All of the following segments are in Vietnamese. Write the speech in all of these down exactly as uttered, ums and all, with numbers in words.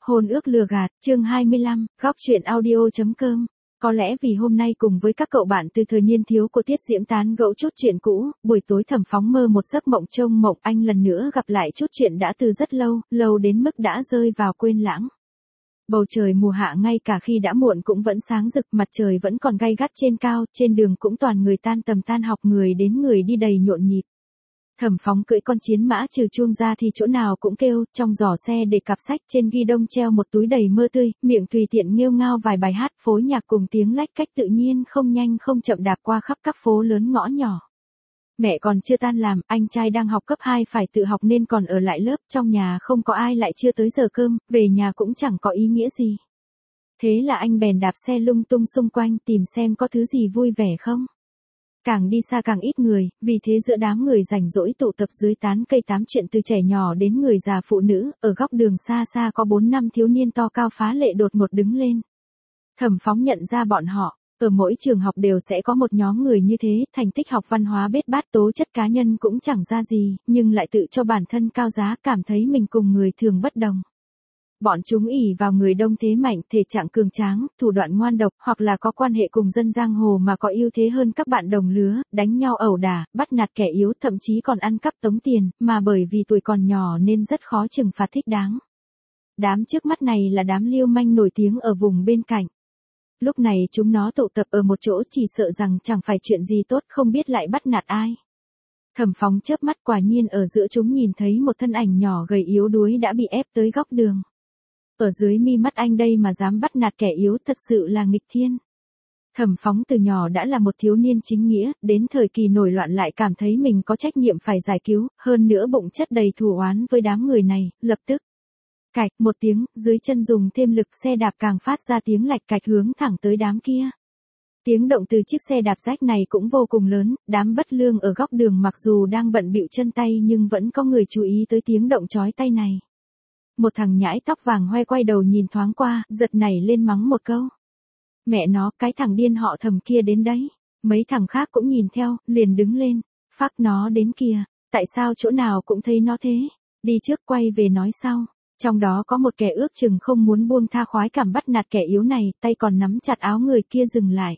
Hôn ước lừa gạt, chương hai mươi lăm, góc truyện audio.com. Có lẽ vì hôm nay cùng với các cậu bạn từ thời niên thiếu của Tiết Diễm tán gẫu chút chuyện cũ, buổi tối Thẩm Phóng mơ một giấc mộng trông mộng anh lần nữa gặp lại chút chuyện đã từ rất lâu, lâu đến mức đã rơi vào quên lãng. Bầu trời mùa hạ ngay cả khi đã muộn cũng vẫn sáng rực, mặt trời vẫn còn gay gắt trên cao, trên đường cũng toàn người tan tầm tan học, người đến người đi đầy nhộn nhịp. Thẩm Phóng cưỡi con chiến mã trừ chuông ra thì chỗ nào cũng kêu, trong giỏ xe để cặp sách, trên ghi đông treo một túi đầy mơ tươi, miệng tùy tiện nghêu ngao vài bài hát phối nhạc cùng tiếng lách cách tự nhiên không nhanh không chậm đạp qua khắp các phố lớn ngõ nhỏ. Mẹ còn chưa tan làm, anh trai đang học cấp hai phải tự học nên còn ở lại lớp, trong nhà không có ai lại chưa tới giờ cơm, về nhà cũng chẳng có ý nghĩa gì. Thế là anh bèn đạp xe lung tung xung quanh tìm xem có thứ gì vui vẻ không. Càng đi xa càng ít người, vì thế giữa đám người rảnh rỗi tụ tập dưới tán cây tám chuyện từ trẻ nhỏ đến người già phụ nữ, ở góc đường xa xa có bốn năm thiếu niên to cao phá lệ đột ngột đứng lên. Thẩm Phóng nhận ra bọn họ, ở mỗi trường học đều sẽ có một nhóm người như thế, thành tích học văn hóa bết bát, tố chất cá nhân cũng chẳng ra gì, nhưng lại tự cho bản thân cao giá, cảm thấy mình cùng người thường bất đồng. Bọn chúng ỷ vào người đông thế mạnh, thể trạng cường tráng, thủ đoạn ngoan độc, hoặc là có quan hệ cùng dân giang hồ mà có ưu thế hơn các bạn đồng lứa, đánh nhau ẩu đả, bắt nạt kẻ yếu, thậm chí còn ăn cắp tống tiền, mà bởi vì tuổi còn nhỏ nên rất khó trừng phạt thích đáng. Đám trước mắt này là đám lưu manh nổi tiếng ở vùng bên cạnh. Lúc này chúng nó tụ tập ở một chỗ, chỉ sợ rằng chẳng phải chuyện gì tốt, không biết lại bắt nạt ai. Thẩm Phóng chớp mắt, quả nhiên ở giữa chúng nhìn thấy một thân ảnh nhỏ gầy yếu đuối đã bị ép tới góc đường. Ở dưới mi mắt anh đây mà dám bắt nạt kẻ yếu, thật sự là nghịch thiên. Thẩm Phóng từ nhỏ đã là một thiếu niên chính nghĩa, đến thời kỳ nổi loạn lại cảm thấy mình có trách nhiệm phải giải cứu, hơn nữa bụng chất đầy thù oán với đám người này, lập tức. Cạch một tiếng, dưới chân dùng thêm lực, xe đạp càng phát ra tiếng lạch cạch hướng thẳng tới đám kia. Tiếng động từ chiếc xe đạp rách này cũng vô cùng lớn, đám bất lương ở góc đường mặc dù đang bận bịu chân tay nhưng vẫn có người chú ý tới tiếng động chói tai này. Một thằng nhãi tóc vàng hoe quay đầu nhìn thoáng qua, giật nảy lên mắng một câu. Mẹ nó, cái thằng điên họ Thẩm kia đến đấy. Mấy thằng khác cũng nhìn theo, liền đứng lên. Phác nó đến kìa, tại sao chỗ nào cũng thấy nó thế? Đi trước quay về nói sau. Trong đó có một kẻ ước chừng không muốn buông tha khoái cảm bắt nạt kẻ yếu này, tay còn nắm chặt áo người kia dừng lại.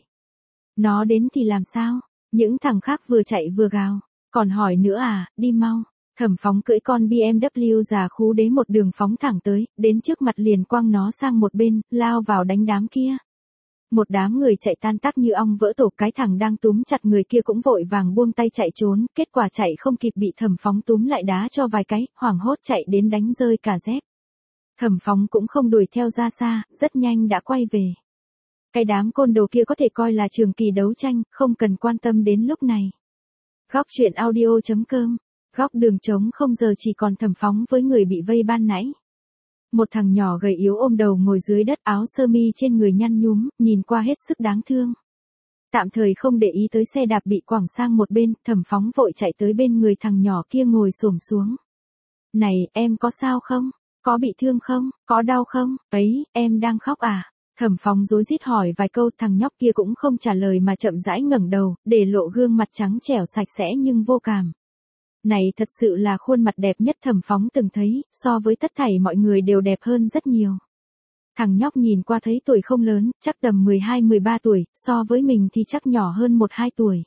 Nó đến thì làm sao? Những thằng khác vừa chạy vừa gào. Còn hỏi nữa à, đi mau. Thẩm Phóng cưỡi con bê em vê già khú đế một đường phóng thẳng tới, đến trước mặt liền quăng nó sang một bên, lao vào đánh đám kia. Một đám người chạy tan tác như ong vỡ tổ, cái thằng đang túm chặt người kia cũng vội vàng buông tay chạy trốn, kết quả chạy không kịp bị Thẩm Phóng túm lại đá cho vài cái, hoảng hốt chạy đến đánh rơi cả dép. Thẩm Phóng cũng không đuổi theo ra xa, rất nhanh đã quay về. Cái đám côn đồ kia có thể coi là trường kỳ đấu tranh, không cần quan tâm đến lúc này. Góc truyện audio.com. Góc đường trống không, giờ chỉ còn Thẩm Phóng với người bị vây ban nãy. Một thằng nhỏ gầy yếu ôm đầu ngồi dưới đất, áo sơ mi trên người nhăn nhúm, nhìn qua hết sức đáng thương. Tạm thời không để ý tới xe đạp bị quẳng sang một bên, Thẩm Phóng vội chạy tới bên người thằng nhỏ kia ngồi xổm xuống. Này, em có sao không? Có bị thương không? Có đau không? Ấy, em đang khóc à? Thẩm Phóng rối rít hỏi vài câu, thằng nhóc kia cũng không trả lời mà chậm rãi ngẩng đầu, để lộ gương mặt trắng trẻo sạch sẽ nhưng vô cảm. Này thật sự là khuôn mặt đẹp nhất Thẩm Phóng từng thấy, so với tất thảy mọi người đều đẹp hơn rất nhiều. Thằng nhóc nhìn qua thấy tuổi không lớn, chắc tầm mười hai mười ba tuổi, so với mình thì chắc nhỏ hơn một hai tuổi.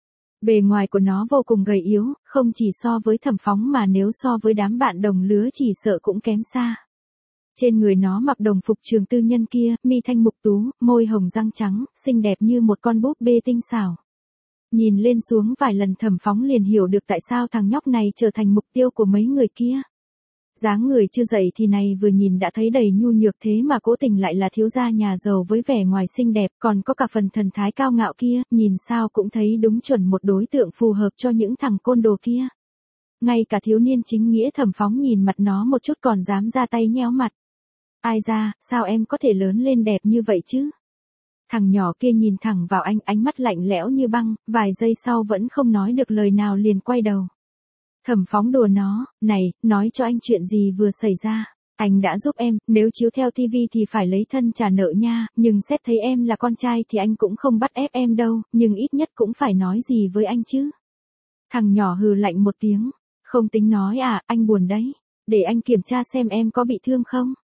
Bề ngoài của nó vô cùng gầy yếu, không chỉ so với Thẩm Phóng mà nếu so với đám bạn đồng lứa chỉ sợ cũng kém xa. Trên người nó mặc đồng phục trường tư nhân kia, mi thanh mục tú, môi hồng răng trắng, xinh đẹp như một con búp bê tinh xảo. Nhìn lên xuống vài lần Thẩm Phóng liền hiểu được tại sao thằng nhóc này trở thành mục tiêu của mấy người kia. Dáng người chưa dậy thì này vừa nhìn đã thấy đầy nhu nhược, thế mà cố tình lại là thiếu gia nhà giàu với vẻ ngoài xinh đẹp, còn có cả phần thần thái cao ngạo kia, nhìn sao cũng thấy đúng chuẩn một đối tượng phù hợp cho những thằng côn đồ kia. Ngay cả thiếu niên chính nghĩa Thẩm Phóng nhìn mặt nó một chút còn dám ra tay nhéo mặt. Ai ra, sao em có thể lớn lên đẹp như vậy chứ? Thằng nhỏ kia nhìn thẳng vào anh, ánh mắt lạnh lẽo như băng, vài giây sau vẫn không nói được lời nào liền quay đầu. Thẩm Phóng đùa nó, này, nói cho anh chuyện gì vừa xảy ra. Anh đã giúp em, nếu chiếu theo tivi thì phải lấy thân trả nợ nha, nhưng xét thấy em là con trai thì anh cũng không bắt ép em đâu, nhưng ít nhất cũng phải nói gì với anh chứ. Thằng nhỏ hừ lạnh một tiếng, không tính nói à, anh buồn đấy. Để anh kiểm tra xem em có bị thương không.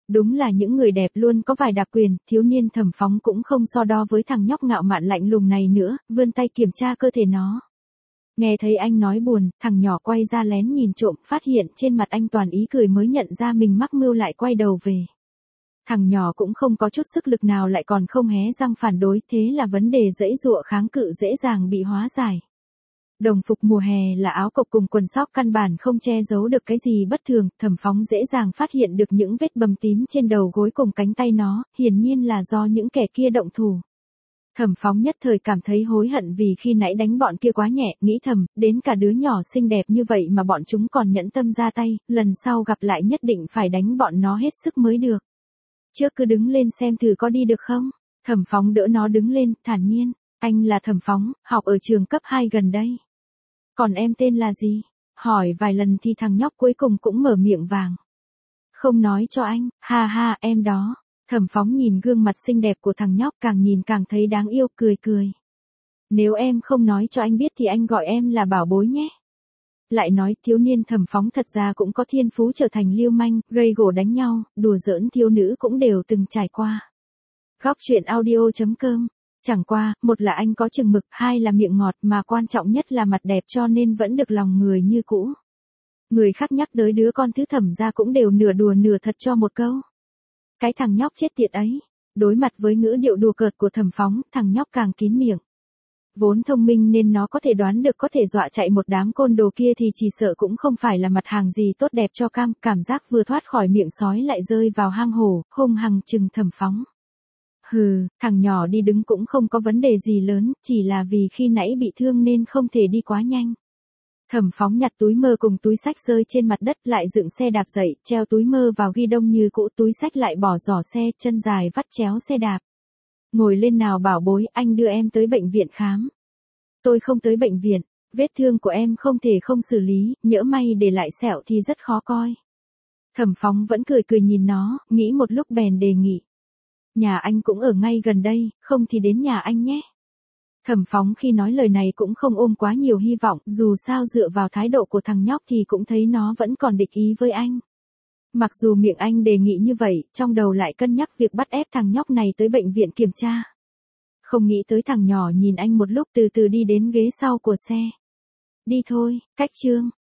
Đúng là những người đẹp luôn có vài đặc quyền, thiếu niên Thẩm Phóng cũng không so đo với thằng nhóc ngạo mạn lạnh lùng này nữa, vươn tay kiểm tra cơ thể nó. Nghe thấy anh nói buồn, thằng nhỏ quay ra lén nhìn trộm, phát hiện trên mặt anh toàn ý cười mới nhận ra mình mắc mưu lại quay đầu về. Thằng nhỏ cũng không có chút sức lực nào lại còn không hé răng phản đối, thế là vấn đề giãy giụa kháng cự dễ dàng bị hóa giải. Đồng phục mùa hè là áo cộc cùng quần sóc căn bản không che giấu được cái gì bất thường, Thẩm Phóng dễ dàng phát hiện được những vết bầm tím trên đầu gối cùng cánh tay nó, hiển nhiên là do những kẻ kia động thủ. Thẩm Phóng nhất thời cảm thấy hối hận vì khi nãy đánh bọn kia quá nhẹ, nghĩ thầm, đến cả đứa nhỏ xinh đẹp như vậy mà bọn chúng còn nhẫn tâm ra tay, lần sau gặp lại nhất định phải đánh bọn nó hết sức mới được. Trước cứ đứng lên xem thử có đi được không? Thẩm Phóng đỡ nó đứng lên, thản nhiên, anh là Thẩm Phóng, học ở trường cấp hai gần đây. Còn em tên là gì? Hỏi vài lần thì thằng nhóc cuối cùng cũng mở miệng vàng. Không nói cho anh, ha ha, em đó. Thẩm Phóng nhìn gương mặt xinh đẹp của thằng nhóc càng nhìn càng thấy đáng yêu, cười cười. Nếu em không nói cho anh biết thì anh gọi em là bảo bối nhé. Lại nói thiếu niên Thẩm Phóng thật ra cũng có thiên phú trở thành lưu manh, gây gổ đánh nhau, đùa giỡn thiếu nữ cũng đều từng trải qua. Góc truyện audio chấm com. Chẳng qua, một là anh có chừng mực, hai là miệng ngọt mà quan trọng nhất là mặt đẹp cho nên vẫn được lòng người như cũ. Người khác nhắc tới đứa con thứ Thẩm ra cũng đều nửa đùa nửa thật cho một câu. Cái thằng nhóc chết tiệt ấy, đối mặt với ngữ điệu đùa cợt của Thẩm Phóng, thằng nhóc càng kín miệng. Vốn thông minh nên nó có thể đoán được có thể dọa chạy một đám côn đồ kia thì chỉ sợ cũng không phải là mặt hàng gì tốt đẹp cho cam, cảm giác vừa thoát khỏi miệng sói lại rơi vào hang hổ, hung hăng chừng Thẩm Phóng. Hừ, thằng nhỏ đi đứng cũng không có vấn đề gì lớn, chỉ là vì khi nãy bị thương nên không thể đi quá nhanh. Thẩm Phóng nhặt túi mơ cùng túi sách rơi trên mặt đất lại dựng xe đạp dậy, treo túi mơ vào ghi đông như cũ, túi sách lại bỏ giỏ xe, chân dài vắt chéo xe đạp. Ngồi lên nào bảo bối, anh đưa em tới bệnh viện khám. Tôi không tới bệnh viện, vết thương của em không thể không xử lý, nhỡ may để lại sẹo thì rất khó coi. Thẩm Phóng vẫn cười cười nhìn nó, nghĩ một lúc bèn đề nghị. Nhà anh cũng ở ngay gần đây, không thì đến nhà anh nhé. Thẩm Phóng khi nói lời này cũng không ôm quá nhiều hy vọng, dù sao dựa vào thái độ của thằng nhóc thì cũng thấy nó vẫn còn địch ý với anh. Mặc dù miệng anh đề nghị như vậy, trong đầu lại cân nhắc việc bắt ép thằng nhóc này tới bệnh viện kiểm tra. Không nghĩ tới thằng nhỏ nhìn anh một lúc từ từ đi đến ghế sau của xe. Đi thôi, cách chương.